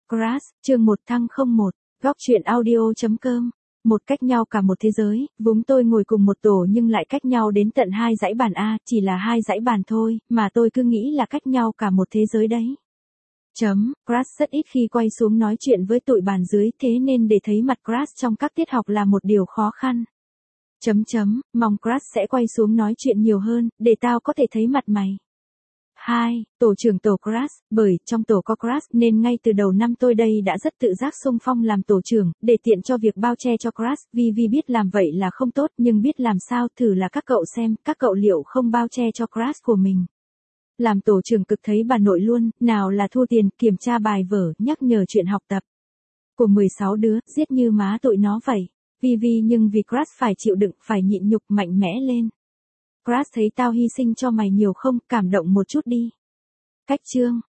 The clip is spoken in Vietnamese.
Crush, chương 1 thăng 01, góc truyện audio.com. Một cách nhau cả một thế giới, vốn tôi ngồi cùng một tổ nhưng lại cách nhau đến tận 2 dãy bàn A, chỉ là 2 dãy bàn thôi, mà tôi cứ nghĩ là cách nhau cả một thế giới đấy. Crush rất ít khi quay xuống nói chuyện với tụi bàn dưới, thế nên để thấy mặt Crush trong các tiết học là một điều khó khăn. Mong Crush sẽ quay xuống nói chuyện nhiều hơn, để tao có thể thấy mặt mày. 2. Tổ trưởng tổ Crush, bởi trong tổ có Crush nên ngay từ đầu năm tôi đây đã rất tự giác xung phong làm tổ trưởng, để tiện cho việc bao che cho Crush, vì biết làm vậy là không tốt nhưng biết làm sao thử là các cậu xem, các cậu liệu không bao che cho Crush của mình. Làm tổ trưởng cực thấy bà nội luôn, nào là thu tiền, kiểm tra bài vở, nhắc nhở chuyện học tập. Của 16 đứa, giết như má tụi nó vậy. Nhưng vì Crush phải chịu đựng, phải nhịn nhục mạnh mẽ lên. Crush thấy tao hy sinh cho mày nhiều không, cảm động một chút đi. Cách chương,